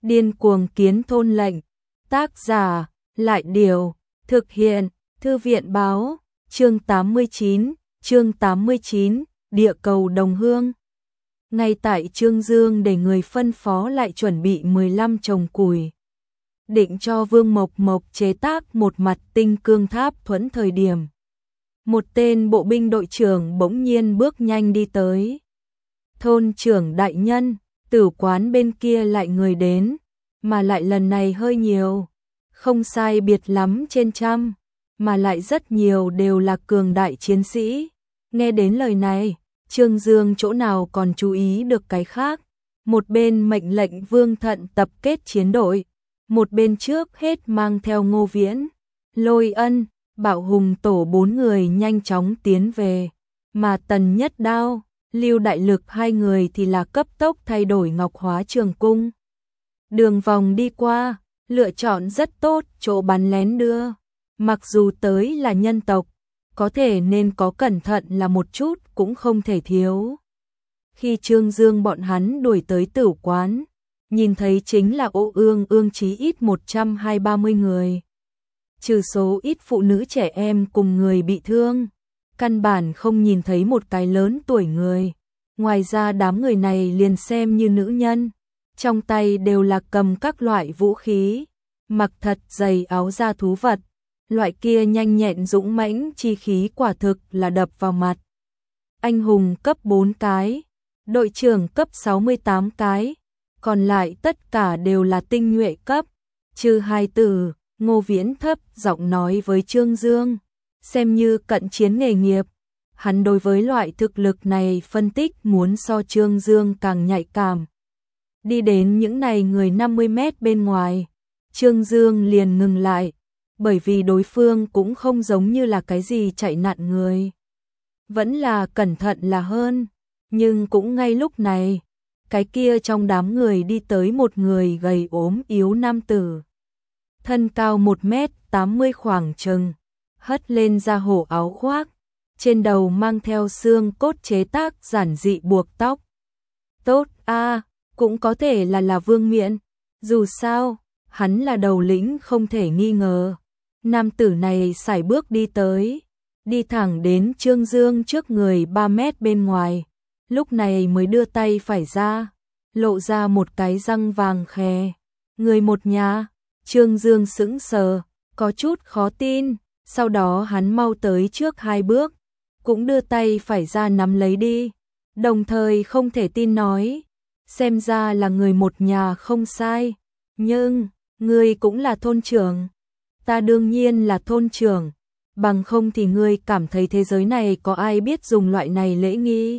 Điên cuồng kiến thôn lệnh. Tác giả, Lại Điều. Thực hiện, Thư viện báo. Chương 89, Địa cầu đồng hương. Ngay tại Trương Dương để người phân phó lại chuẩn bị 15 chồng củi. Định cho Vương Mộc Mộc chế tác một mặt tinh cương tháp thuẫn thời điểm. Một tên bộ binh đội trưởng bỗng nhiên bước nhanh đi tới. Thôn trưởng đại nhân, tử quán bên kia lại người đến, mà lại lần này hơi nhiều. Không sai biệt lắm trên trăm, mà lại rất nhiều đều là cường đại chiến sĩ. Nghe đến lời này, Trương Dương chỗ nào còn chú ý được cái khác. Một bên mệnh lệnh Vương Thận tập kết chiến đội, một bên trước hết mang theo Ngô Viễn, Lôi Ân, Bảo Hùng tổ 4 người nhanh chóng tiến về. Mà Tần Nhất Đao, Lưu Đại Lực hai người thì là cấp tốc thay đổi Ngọc Hóa Trường Cung. Đường vòng đi qua, lựa chọn rất tốt chỗ bắn lén đưa. Mặc dù tới là nhân tộc, có thể nên có cẩn thận là một chút cũng không thể thiếu. Khi Trương Dương bọn hắn đuổi tới tử quán, nhìn thấy chính là Ô Ương Ương chí ít 120-130 người. Trừ số ít phụ nữ trẻ em cùng người bị thương, căn bản không nhìn thấy một cái lớn tuổi người. Ngoài ra đám người này liền xem như nữ nhân, trong tay đều là cầm các loại vũ khí, mặc thật dày áo da thú vật. Loại kia nhanh nhẹn dũng mãnh chi khí quả thực là đập vào mặt. Anh hùng cấp 4 cái, đội trưởng cấp 68 cái, còn lại tất cả đều là tinh nhuệ cấp, trừ hai từ. Ngô Viễn thấp giọng nói với Trương Dương, xem như cận chiến nghề nghiệp. Hắn đối với loại thực lực này phân tích muốn so Trương Dương càng nhạy cảm. Đi đến những này người 50 mét bên ngoài, Trương Dương liền ngừng lại, bởi vì đối phương cũng không giống như là cái gì chạy nạn người. Vẫn là cẩn thận là hơn, nhưng cũng ngay lúc này, cái kia trong đám người đi tới một người gầy ốm yếu nam tử. Thân cao 1m80 khoảng chừng, hất lên da hổ áo khoác, trên đầu mang theo xương cốt chế tác giản dị buộc tóc. Tốt a, cũng có thể là Vương Miện, dù sao, hắn là đầu lĩnh không thể nghi ngờ. Nam tử này sải bước đi tới, đi thẳng đến Trương Dương trước người 3 mét bên ngoài, lúc này mới đưa tay phải ra, lộ ra một cái răng vàng khè. Người một nhà. Trương Dương sững sờ, có chút khó tin, sau đó hắn mau tới trước 2 bước, cũng đưa tay phải ra nắm lấy đi, đồng thời không thể tin nói, xem ra là người một nhà không sai, nhưng, ngươi cũng là thôn trưởng. Ta đương nhiên là thôn trưởng, bằng không thì ngươi cảm thấy thế giới này có ai biết dùng loại này lễ nghi.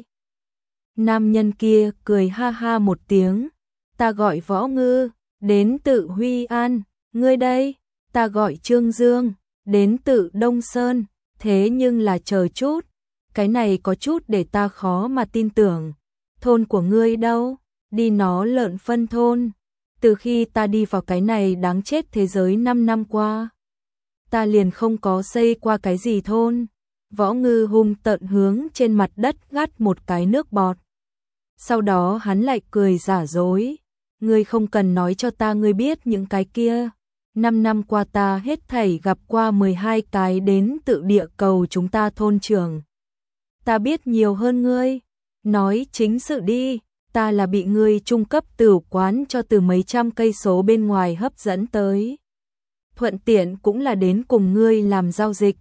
Nam nhân kia cười ha ha một tiếng, ta gọi Võ Ngư, đến từ Huy An. Ngươi đây, ta gọi Trương Dương, đến từ Đông Sơn, thế nhưng là chờ chút, cái này có chút để ta khó mà tin tưởng. Thôn của ngươi đâu? Đi nó lợn phân thôn. Từ khi ta đi vào cái này đáng chết thế giới 5 năm qua, ta liền không có xây qua cái gì thôn. Võ Ngư hung tợn hướng trên mặt đất gắt một cái nước bọt. Sau đó hắn lại cười giả dối. Ngươi không cần nói cho ta ngươi biết những cái kia. 5 năm qua ta hết thảy gặp qua 12 cái đến tự địa cầu chúng ta thôn trưởng. Ta biết nhiều hơn ngươi. Nói chính sự đi, ta là bị ngươi trung cấp tử quán cho từ mấy trăm cây số bên ngoài hấp dẫn tới. Thuận tiện cũng là đến cùng ngươi làm giao dịch.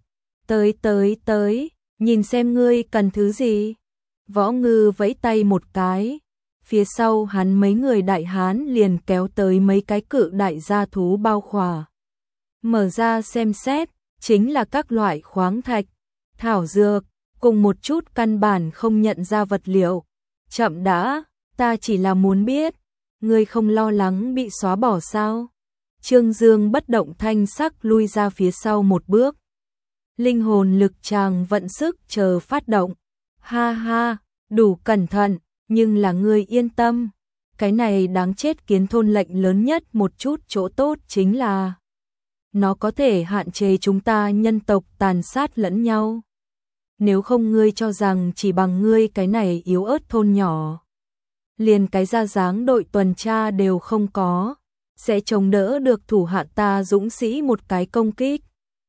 Tới, nhìn xem ngươi cần thứ gì. Võ Ngư vẫy tay một cái. Phía sau hắn mấy người đại hán liền kéo tới mấy cái cự đại gia thú bao khỏa. Mở ra xem xét, chính là các loại khoáng thạch, thảo dược, cùng một chút căn bản không nhận ra vật liệu. Chậm đã, ta chỉ là muốn biết, ngươi không lo lắng bị xóa bỏ sao? Trương Dương bất động thanh sắc lui ra phía sau một bước. Linh hồn lực tràng vận sức chờ phát động. Ha ha, đủ cẩn thận. Nhưng là ngươi yên tâm, cái này đáng chết kiến thôn lệnh lớn nhất một chút chỗ tốt chính là nó có thể hạn chế chúng ta nhân tộc tàn sát lẫn nhau. Nếu không ngươi cho rằng chỉ bằng ngươi cái này yếu ớt thôn nhỏ, liền cái ra dáng đội tuần tra đều không có, sẽ chống đỡ được thủ hạ ta dũng sĩ một cái công kích.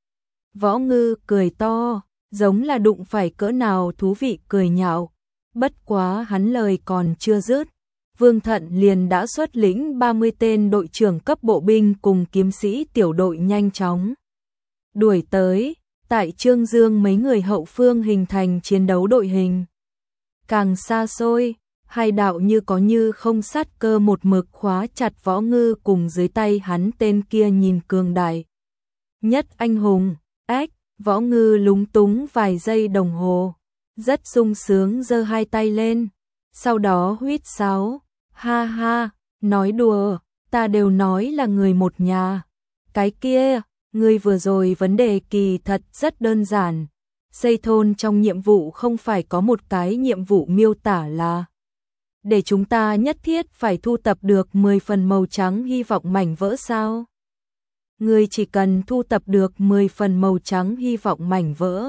Võ Ngư cười to, giống là đụng phải cỡ nào thú vị cười nhạo. Bất quá hắn lời còn chưa dứt, Vương Thận liền đã xuất lĩnh 30 tên đội trưởng cấp bộ binh cùng kiếm sĩ tiểu đội nhanh chóng đuổi tới. Tại Trương Dương mấy người hậu phương hình thành chiến đấu đội hình. Càng xa xôi, hai đạo như có như không sát cơ một mực khóa chặt Võ Ngư cùng dưới tay hắn tên kia nhìn cường đại nhất anh hùng. Ách, Võ Ngư lúng túng vài giây đồng hồ, rất sung sướng giơ hai tay lên, sau đó huýt sáo, ha ha, nói đùa, ta đều nói là người một nhà. Cái kia, ngươi vừa rồi vấn đề kỳ thật rất đơn giản. Xây thôn trong nhiệm vụ không phải có một cái nhiệm vụ miêu tả là để chúng ta nhất thiết phải thu tập được 10 phần màu trắng hy vọng mảnh vỡ sao? Ngươi chỉ cần thu tập được 10 phần màu trắng hy vọng mảnh vỡ,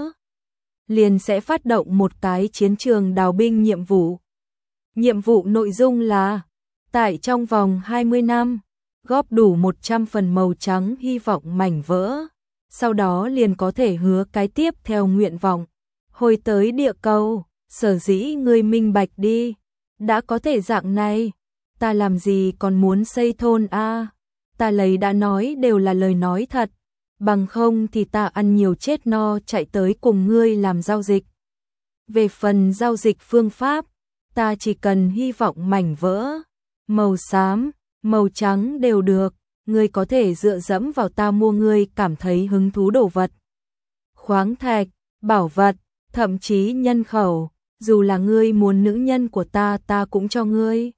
liền sẽ phát động một cái chiến trường đào binh nhiệm vụ. Nhiệm vụ nội dung là tại trong vòng 20 năm, góp đủ 100 phần màu trắng hy vọng mảnh vỡ, sau đó liền có thể hứa cái tiếp theo nguyện vọng, hồi tới địa cầu. Sở dĩ ngươi minh bạch đi, đã có thể dạng này, ta làm gì còn muốn xây thôn a? Ta lấy đã nói đều là lời nói thật, bằng không thì ta ăn nhiều chết no chạy tới cùng ngươi làm giao dịch. Về phần giao dịch phương pháp, ta chỉ cần hy vọng mảnh vỡ, màu xám, màu trắng đều được, ngươi có thể dựa dẫm vào ta mua ngươi cảm thấy hứng thú đồ vật. Khoáng thạch, bảo vật, thậm chí nhân khẩu, dù là ngươi muốn nữ nhân của ta cũng cho ngươi.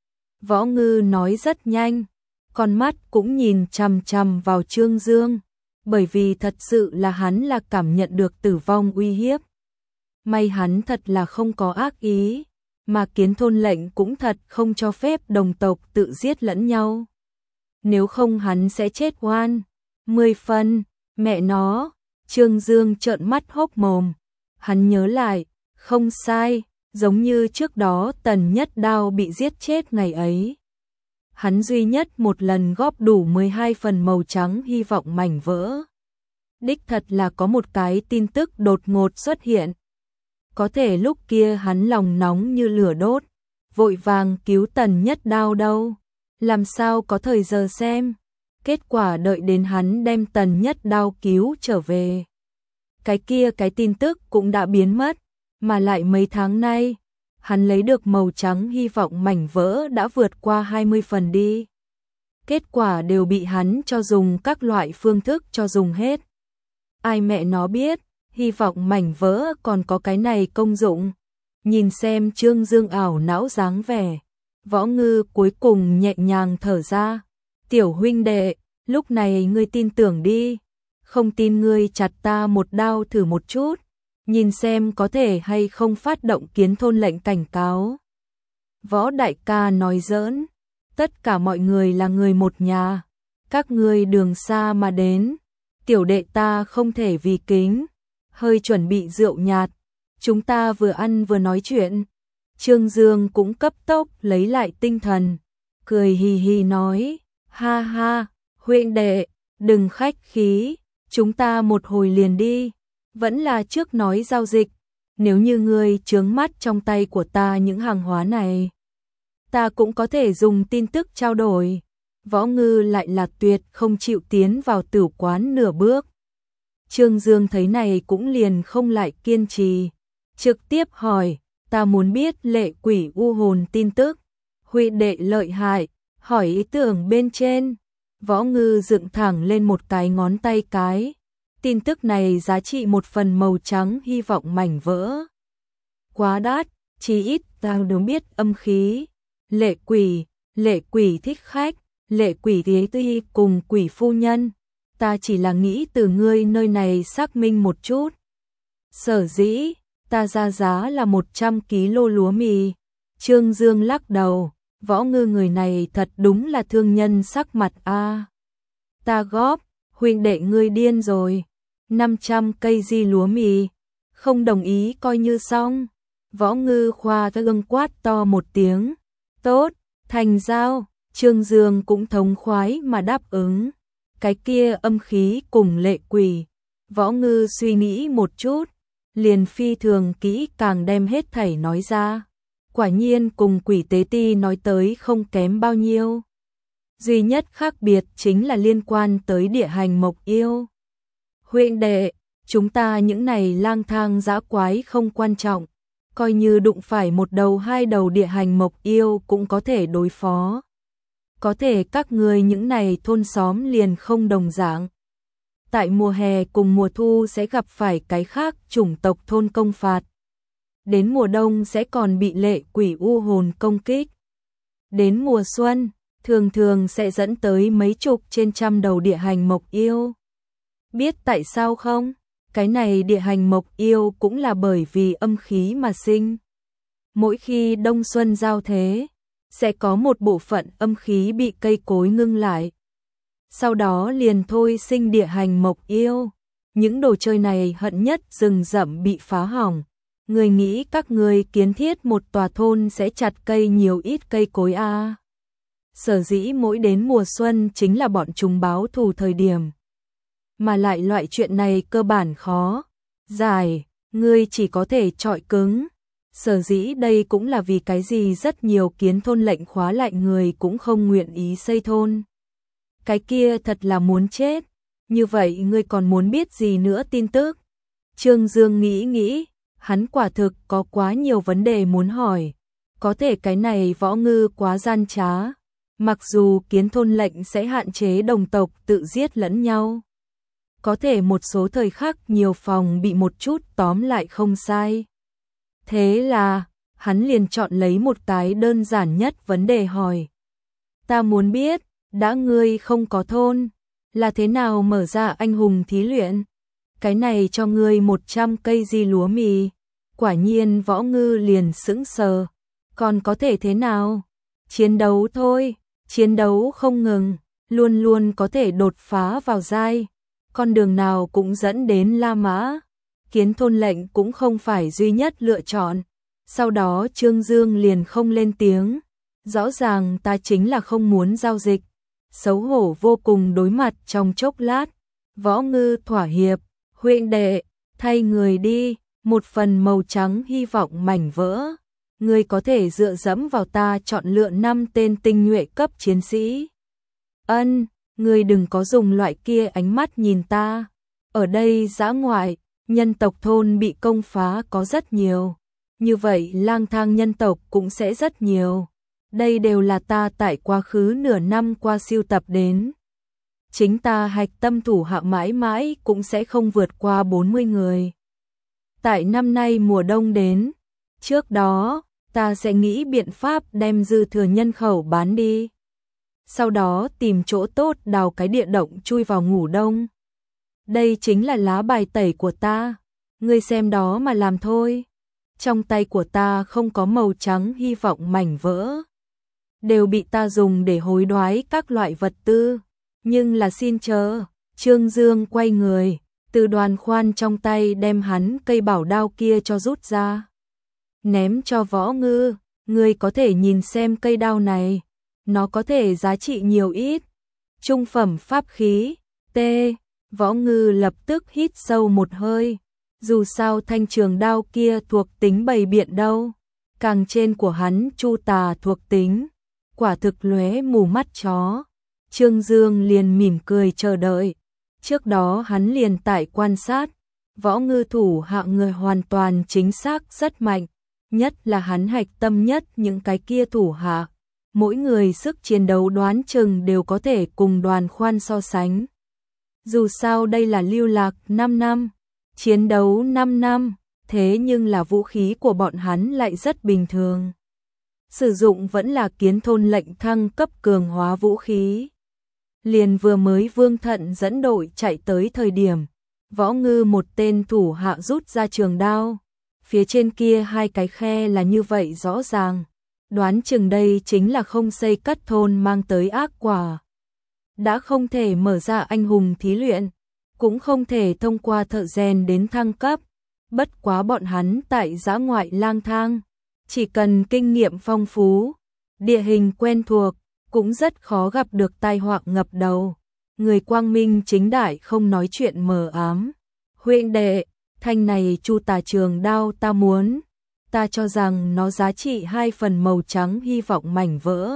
Võ Ngư nói rất nhanh, con mắt cũng nhìn chằm chằm vào Trương Dương, bởi vì thật sự là hắn là cảm nhận được tử vong uy hiếp. May hắn thật là không có ác ý, mà Kiến thôn lệnh cũng thật không cho phép đồng tộc tự giết lẫn nhau. Nếu không hắn sẽ chết oan. 10 phần, mẹ nó, Trương Dương trợn mắt hốc mồm. Hắn nhớ lại, không sai, giống như trước đó Tần Nhất Đao bị giết chết ngày ấy. Hắn duy nhất một lần góp đủ 12 phần màu trắng hy vọng mảnh vỡ. Đích thật là có một cái tin tức đột ngột xuất hiện. Có thể lúc kia hắn lòng nóng như lửa đốt, vội vàng cứu Tần Nhất Đao đâu, làm sao có thời giờ xem. Kết quả đợi đến hắn đem Tần Nhất Đao cứu trở về, cái tin tức cũng đã biến mất, mà lại mấy tháng nay, hắn lấy được màu trắng hy vọng mảnh vỡ đã vượt qua 20 phần đi. Kết quả đều bị hắn cho dùng các loại phương thức cho dùng hết. Ai mẹ nó biết, hy vọng mảnh vỡ còn có cái này công dụng. Nhìn xem Trương Dương ảo não dáng vẻ, Võ Ngư cuối cùng nhẹ nhàng thở ra. Tiểu huynh đệ, lúc này ngươi tin tưởng đi, không tin ngươi chặt ta một đao thử một chút, nhìn xem có thể hay không phát động Kiến thôn lệnh cảnh cáo. Võ đại ca nói giỡn, tất cả mọi người là người một nhà, các ngươi đường xa mà đến, tiểu đệ ta không thể vì kính, hơi chuẩn bị rượu nhạt, chúng ta vừa ăn vừa nói chuyện. Trương Dương cũng cấp tốc lấy lại tinh thần, cười hì hì nói, ha ha, huynh đệ, đừng khách khí, chúng ta một hồi liền đi, vẫn là trước nói giao dịch, nếu như ngươi chướng mắt trong tay của ta những hàng hóa này, ta cũng có thể dùng tin tức trao đổi. Võ Ngư lại là tuyệt không chịu tiến vào tử quán nửa bước. Trương Dương thấy này cũng liền không lại kiên trì, trực tiếp hỏi, ta muốn biết lệ quỷ u hồn tin tức. Huy đệ lợi hại, hỏi ý tưởng bên trên. Võ Ngư dựng thẳng lên một cái ngón tay cái. Tin tức này giá trị 1 phần màu trắng hy vọng mảnh vỡ. Quá đắt, chí ít ta đều biết âm khí. Lệ quỷ thích khách, lệ quỷ thế tuy cùng quỷ phu nhân. Ta chỉ là nghĩ từ ngươi nơi này xác minh một chút. Sở dĩ, ta ra giá là 100 kg lúa mì. Trương Dương lắc đầu, Võ Ngư người này thật đúng là thương nhân sắc mặt a. Ta góp, huynh đệ ngươi điên rồi. 500 cây di lúa mì, không đồng ý coi như xong. Võ Ngư khoa gương quát to một tiếng, tốt, thành giao. Trương Dương cũng thống khoái mà đáp ứng. Cái kia âm khí cùng lệ quỷ. Võ Ngư suy nghĩ một chút, liền phi thường kỹ càng đem hết thảy nói ra. Quả nhiên cùng quỷ tế ti nói tới không kém bao nhiêu. Duy nhất khác biệt chính là liên quan tới địa hành mộc yêu. Huynh đệ, chúng ta những này lang thang dã quái không quan trọng, coi như đụng phải một đầu hai đầu địa hành mộc yêu cũng có thể đối phó. Có thể các người những này thôn xóm liền không đồng dạng. Tại mùa hè cùng mùa thu sẽ gặp phải cái khác chủng tộc thôn công phạt. Đến mùa đông sẽ còn bị lệ quỷ u hồn công kích. Đến mùa xuân, thường thường sẽ dẫn tới mấy chục trên trăm đầu địa hành mộc yêu. Biết tại sao không? Cái này địa hành mộc yêu cũng là bởi vì âm khí mà sinh. Mỗi khi đông xuân giao thế, sẽ có một bộ phận âm khí bị cây cối ngưng lại. Sau đó liền thôi sinh địa hành mộc yêu. Những đồ chơi này hận nhất rừng rậm bị phá hỏng. Người nghĩ các người kiến thiết một tòa thôn sẽ chặt cây nhiều ít cây cối a? Sở dĩ mỗi đến mùa xuân chính là bọn chúng báo thù thời điểm. Mà lại loại chuyện này cơ bản khó giải, ngươi chỉ có thể trọi cứng. Sở dĩ đây cũng là vì cái gì rất nhiều kiến thôn lệnh khóa lại người cũng không nguyện ý xây thôn. Cái kia thật là muốn chết. Như vậy ngươi còn muốn biết gì nữa tin tức? Trương Dương nghĩ, hắn quả thực có quá nhiều vấn đề muốn hỏi. Có thể cái này Võ Ngư quá gian trá. Mặc dù kiến thôn lệnh sẽ hạn chế đồng tộc tự giết lẫn nhau. Có thể một số thời khắc nhiều phòng bị một chút tóm lại không sai. Thế là, hắn liền chọn lấy một cái đơn giản nhất vấn đề hỏi. Ta muốn biết, đã ngươi không có thôn, là thế nào mở ra anh hùng thí luyện? Cái này cho ngươi 100 cây di lúa mì. Quả nhiên Võ Ngư liền sững sờ. Còn có thể thế nào? Chiến đấu thôi, chiến đấu không ngừng, luôn luôn có thể đột phá vào giai. Con đường nào cũng dẫn đến La Mã. Kiến thôn lệnh cũng không phải duy nhất lựa chọn. Sau đó Trương Dương liền không lên tiếng. Rõ ràng ta chính là không muốn giao dịch. Xấu hổ vô cùng đối mặt trong chốc lát. Võ Ngư thỏa hiệp. Huynh đệ, thay người đi. Một phần màu trắng hy vọng mảnh vỡ. Ngươi có thể dựa dẫm vào ta chọn lựa 5 tên tinh nhuệ cấp chiến sĩ. Ân, ngươi đừng có dùng loại kia ánh mắt nhìn ta. Ở đây dã ngoại, nhân tộc thôn bị công phá có rất nhiều. Như vậy lang thang nhân tộc cũng sẽ rất nhiều. Đây đều là ta tại quá khứ nửa năm qua sưu tập đến. Chính ta hạch tâm thủ hạ mãi mãi cũng sẽ không vượt qua 40 người. Tại năm nay mùa đông đến, trước đó, ta sẽ nghĩ biện pháp đem dư thừa nhân khẩu bán đi. Sau đó tìm chỗ tốt đào cái địa động chui vào ngủ đông. Đây chính là lá bài tẩy của ta. Ngươi xem đó mà làm thôi. Trong tay của ta không có màu trắng hy vọng mảnh vỡ. Đều bị ta dùng để hối đoái các loại vật tư. Nhưng là xin chờ. Trương Dương quay người, từ đoàn khoan trong tay đem hắn cây bảo đao kia cho rút ra. Ném cho Võ Ngư, ngươi có thể nhìn xem cây đao này. Nó có thể giá trị nhiều ít. Trung phẩm pháp khí, T. Võ Ngư lập tức hít sâu một hơi. Dù sao thanh trường đao kia thuộc tính bầy biện đâu. Càng trên của hắn chu tà thuộc tính. Quả thực lóe mù mắt chó. Trương Dương liền mỉm cười chờ đợi. Trước đó hắn liền tại quan sát. Võ Ngư thủ hạ người hoàn toàn chính xác rất mạnh. Nhất là hắn hạch tâm nhất những cái kia thủ hạ. Mỗi người sức chiến đấu đoán chừng đều có thể cùng đoàn khoan so sánh. Dù sao đây là lưu lạc 5 năm, chiến đấu 5 năm, thế nhưng là vũ khí của bọn hắn lại rất bình thường. Sử dụng vẫn là kiến thôn lệnh thăng cấp cường hóa vũ khí. Liền vừa mới Vương Thận dẫn đội chạy tới thời điểm, Võ Ngư một tên thủ hạ rút ra trường đao. Phía trên kia hai cái khe là như vậy rõ ràng. Đoán chừng đây chính là không xây cất thôn mang tới ác quả. Đã không thể mở ra anh hùng thí luyện, cũng không thể thông qua thợ rèn đến thăng cấp. Bất quá bọn hắn tại dã ngoại lang thang, chỉ cần kinh nghiệm phong phú, địa hình quen thuộc, cũng rất khó gặp được tai họa ngập đầu. Người quang minh chính đại không nói chuyện mờ ám. Huynh đệ, thanh này Chu Tà trường đao ta muốn, ta cho rằng nó giá trị 2 phần màu trắng hy vọng mảnh vỡ.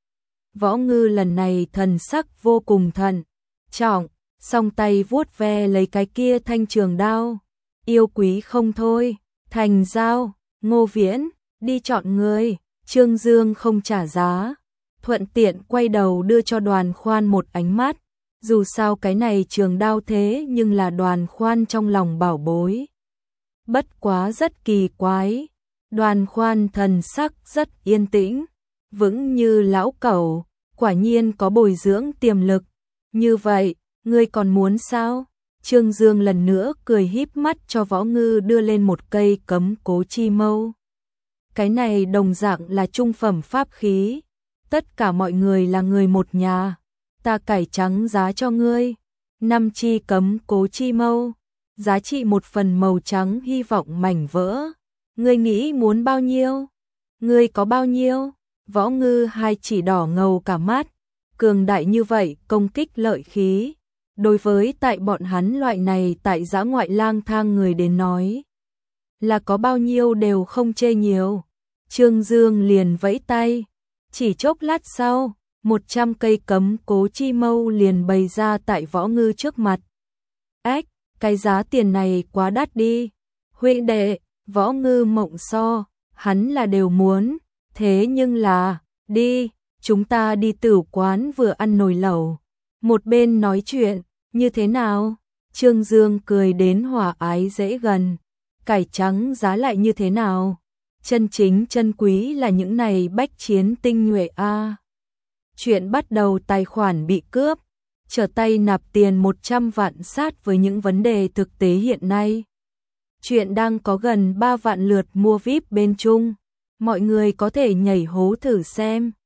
Võ Ngư lần này thần sắc vô cùng thận trọng, song tay vuốt ve lấy cái kia thanh trường đao. Yêu quý không thôi, thành giao, Ngô Viễn, đi chọn người. Trương Dương không trả giá, thuận tiện quay đầu đưa cho Đoàn Khoan một ánh mắt. Dù sao cái này trường đao thế nhưng là Đoàn Khoan trong lòng bảo bối. Bất quá rất kỳ quái, Đoàn Khoan thần sắc rất yên tĩnh, vững như lão cẩu, quả nhiên có bồi dưỡng tiềm lực. Như vậy, ngươi còn muốn sao? Trương Dương lần nữa cười híp mắt cho Võ Ngư đưa lên một cây cấm cố chi mâu. Cái này đồng dạng là trung phẩm pháp khí, tất cả mọi người là người một nhà, ta cải trắng giá cho ngươi. 5 chi cấm cố chi mâu, giá trị 1 phần màu trắng hy vọng mảnh vỡ. Ngươi nghĩ muốn bao nhiêu? Ngươi có bao nhiêu? Võ Ngư hai chỉ đỏ ngầu cả mắt, cường đại như vậy công kích lợi khí. Đối với tại bọn hắn loại này tại dã ngoại lang thang người đến nói, là có bao nhiêu đều không chê nhiều. Trương Dương liền vẫy tay, chỉ chốc lát sau, 100 cây cấm cố chi mâu liền bày ra tại Võ Ngư trước mặt. Ếch, cái giá tiền này quá đắt đi. Huynh đệ, Võ Ngư mộng so, hắn là đều muốn, thế nhưng là, đi, chúng ta đi tửu quán vừa ăn nồi lẩu. Một bên nói chuyện, như thế nào? Trương Dương cười đến hòa ái dễ gần. Cải trắng giá lại như thế nào? Chân chính chân quý là những này bách chiến tinh nhuệ a. Chuyện bắt đầu tài khoản bị cướp, trở tay nạp tiền 100 vạn sát với những vấn đề thực tế hiện nay. Chuyện đang có gần 3 vạn lượt mua VIP bên Trung, mọi người có thể nhảy hố thử xem.